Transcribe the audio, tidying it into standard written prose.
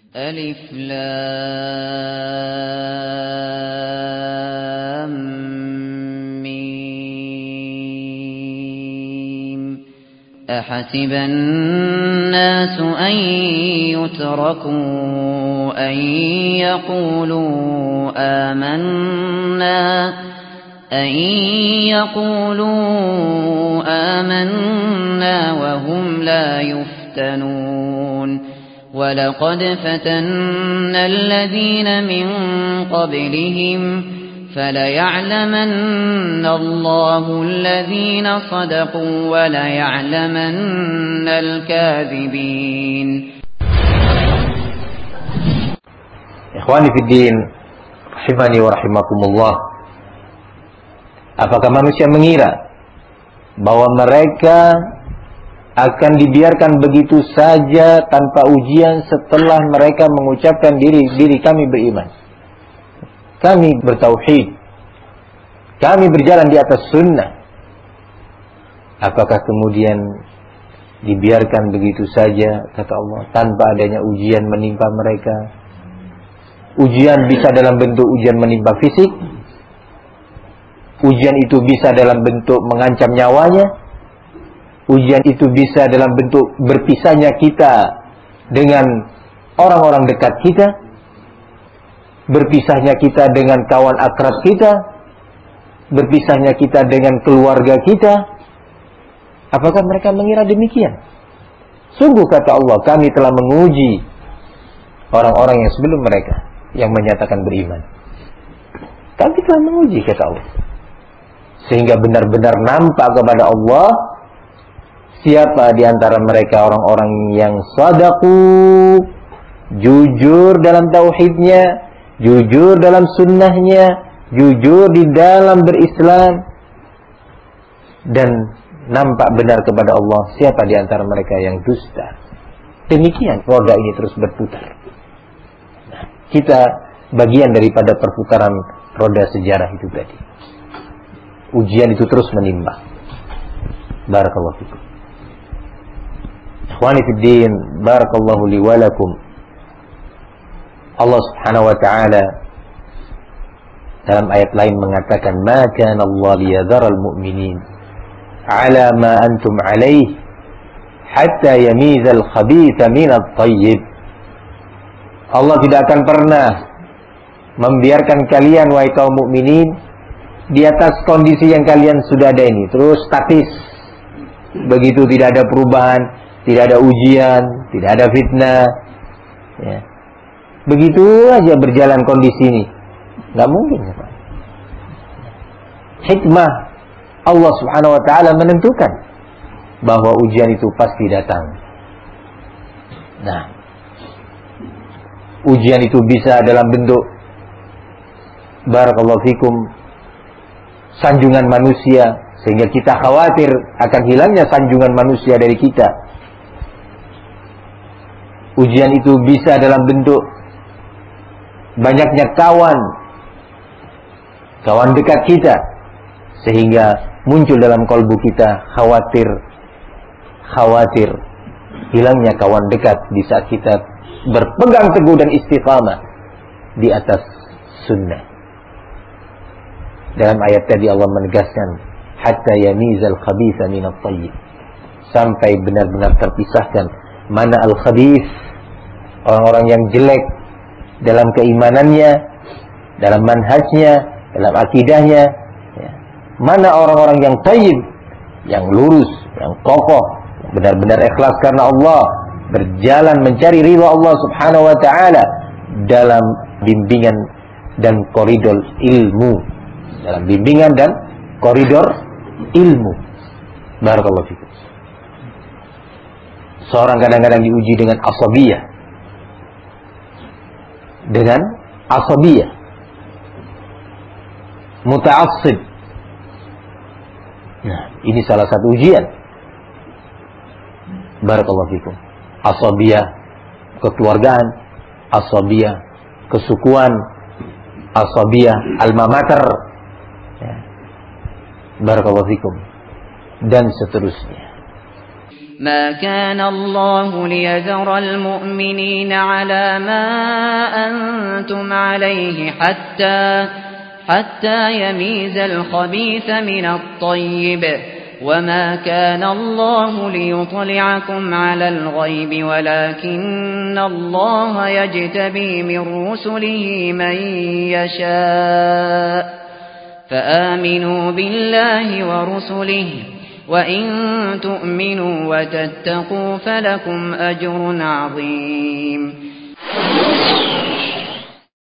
ألف لام ميم أحسب الناس أن يتركوا أن يقولوا آمنا وهم لا يفتنون ولقد فتنا الذين من قبلهم فليعلمن الله الذين صدقوا وليعلمن الكاذبين. Ikhwani fiddin, rahimani wa rahimakumullah. Apakah manusia mengira bahwa mereka akan dibiarkan begitu saja tanpa ujian setelah mereka mengucapkan diri kami beriman, kami bertauhid, kami berjalan di atas sunnah? Apakah kemudian dibiarkan begitu saja, kata Allah, tanpa adanya ujian menimpa mereka? Ujian bisa dalam bentuk ujian menimpa fisik, ujian itu bisa dalam bentuk mengancam nyawanya, ujian itu bisa dalam bentuk berpisahnya kita dengan orang-orang dekat kita, berpisahnya kita dengan kawan akrab kita, berpisahnya kita dengan keluarga kita. Apakah mereka mengira demikian? Sungguh, kata Allah, kami telah menguji orang-orang yang sebelum mereka yang menyatakan beriman. Kami telah menguji, kata Allah, sehingga benar-benar nampak kepada Allah siapa di antara mereka orang-orang yang sadaku, jujur dalam tauhidnya, jujur dalam sunnahnya, jujur di dalam berislam, dan nampak benar kepada Allah siapa di antara mereka yang dusta. Demikian roda ini terus berputar. Nah, kita bagian daripada perputaran roda sejarah itu tadi. Ujian itu terus menimba. Barakallahu fikum. Ikhwani fiddin, barakallahu li wa lakum. Allah Subhanahu wa ta'ala dalam ayat lain mengatakan, "Ma kana Allah liyadharal mu'minin 'ala ma antum 'alaihi hatta yamizal khabitha minat thayyib." Allah tidak akan pernah membiarkan kalian, wahai kaum mukminin, di atas kondisi yang kalian sudah ada ini, terus statis. Begitu, tidak ada perubahan, tidak ada ujian, tidak ada fitnah, ya. Begitu aja berjalan kondisi ini. Gak mungkin, ya, Pak. Hikmah Allah Subhanahu wa ta'ala menentukan bahwa ujian itu pasti datang. Nah, ujian itu bisa dalam bentuk, barakallahu fikum, sanjungan manusia, sehingga kita khawatir akan hilangnya sanjungan manusia dari kita. Ujian itu bisa dalam bentuk banyaknya kawan dekat kita, sehingga muncul dalam kalbu kita khawatir hilangnya kawan dekat di saat kita berpegang teguh dan istiqamah di atas sunnah. Dalam ayat tadi Allah menegaskan, hatta yamizal khabitha minat thayyib, sampai benar-benar terpisahkan mana al-khabith, orang-orang yang jelek dalam keimanannya, dalam manhajnya, dalam akidahnya, ya. Mana orang-orang yang thayyib, yang lurus, yang kokoh, yang benar-benar ikhlas karena Allah, berjalan mencari ridha Allah Subhanahu wa ta'ala dalam bimbingan dan koridor ilmu, dalam bimbingan dan koridor ilmu. Barakallahu fikum. Seorang kadang-kadang diuji dengan asabiyah, muta'assib. Nah, ini salah satu ujian. Barakallahu fikum. Asabiyah kekeluargaan, asabiyah kesukuan, asabiyah alma mater, ya. Barakallahu fikum, dan seterusnya. ما كان الله ليذر المؤمنين على ما أنتم عليه حتى يميز الخبيث من الطيب وما كان الله ليطلعكم على الغيب ولكن الله يجتبي من رسله من يشاء فآمنوا بالله ورسله وإن تؤمنوا وتتقوا فلكم أجر عظيم